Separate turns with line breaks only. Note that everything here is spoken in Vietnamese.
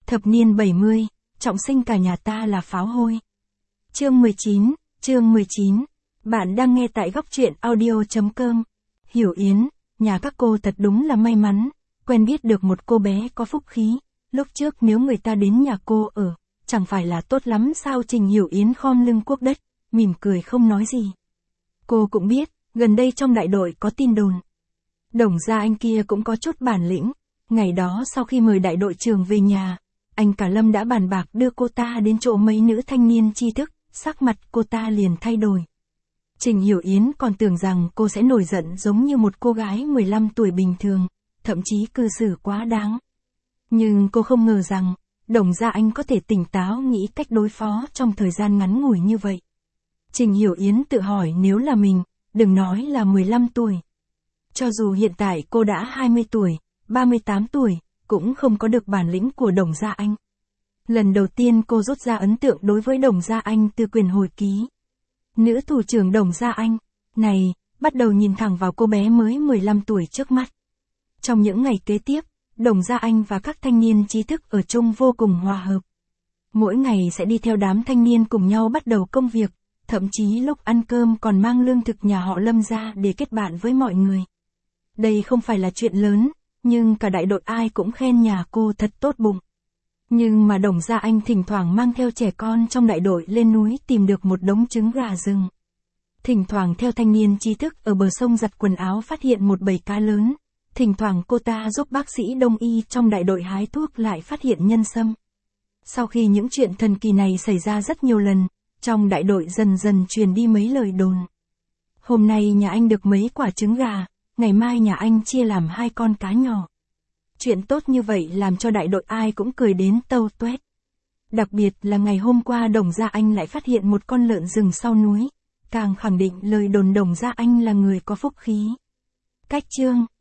Thập niên 70, trọng sinh cả nhà ta là pháo hôi. Chương 19. Bạn đang nghe tại góc truyện audio.com. Hiểu Yến, nhà các cô thật đúng là may mắn, quen biết được một cô bé có phúc khí. Lúc trước nếu người ta đến nhà cô ở, chẳng phải là tốt lắm sao? Trình Hiểu Yến khom lưng cuốc đất, mỉm cười không nói gì. Cô cũng biết, gần đây trong đại đội có tin đồn. Đồng Gia Anh kia cũng có chút bản lĩnh. Ngày đó sau khi mời đại đội trưởng về nhà, anh cả Lâm đã bàn bạc đưa cô ta đến chỗ mấy nữ thanh niên tri thức, sắc mặt cô ta liền thay đổi. Trình Hiểu Yến còn tưởng rằng cô sẽ nổi giận giống như một cô gái 15 tuổi bình thường, thậm chí cư xử quá đáng. Nhưng cô không ngờ rằng, Đồng Gia Anh có thể tỉnh táo nghĩ cách đối phó trong thời gian ngắn ngủi như vậy. Trình Hiểu Yến tự hỏi nếu là mình, đừng nói là 15 tuổi. Cho dù hiện tại cô đã 20 tuổi, 38 tuổi, cũng không có được bản lĩnh của Đồng Gia Anh. Lần đầu tiên cô rút ra ấn tượng đối với Đồng Gia Anh từ quyển hồi ký. Nữ thủ trưởng Đồng Gia Anh, này, bắt đầu nhìn thẳng vào cô bé mới 15 tuổi trước mắt. Trong những ngày kế tiếp, Đồng Gia Anh và các thanh niên trí thức ở chung vô cùng hòa hợp. Mỗi ngày sẽ đi theo đám thanh niên cùng nhau bắt đầu công việc, thậm chí lúc ăn cơm còn mang lương thực nhà họ Lâm ra để kết bạn với mọi người. Đây không phải là chuyện lớn, nhưng cả đại đội ai cũng khen nhà cô thật tốt bụng. Nhưng mà Đồng Gia Anh thỉnh thoảng mang theo trẻ con trong đại đội lên núi tìm được một đống trứng gà rừng. Thỉnh thoảng theo thanh niên trí thức ở bờ sông giặt quần áo phát hiện một bầy cá lớn. Thỉnh thoảng cô ta giúp bác sĩ đông y trong đại đội hái thuốc lại phát hiện nhân sâm. Sau khi những chuyện thần kỳ này xảy ra rất nhiều lần, trong đại đội dần dần truyền đi mấy lời đồn. Hôm nay nhà anh được mấy quả trứng gà, ngày mai nhà anh chia làm 2 con cá nhỏ. Chuyện tốt như vậy làm cho đại đội ai cũng cười đến tâu tuét. Đặc biệt là ngày hôm qua Đồng Gia Anh lại phát hiện một con lợn rừng sau núi, càng khẳng định lời đồn Đồng Gia Anh là người có phúc khí. Cách chương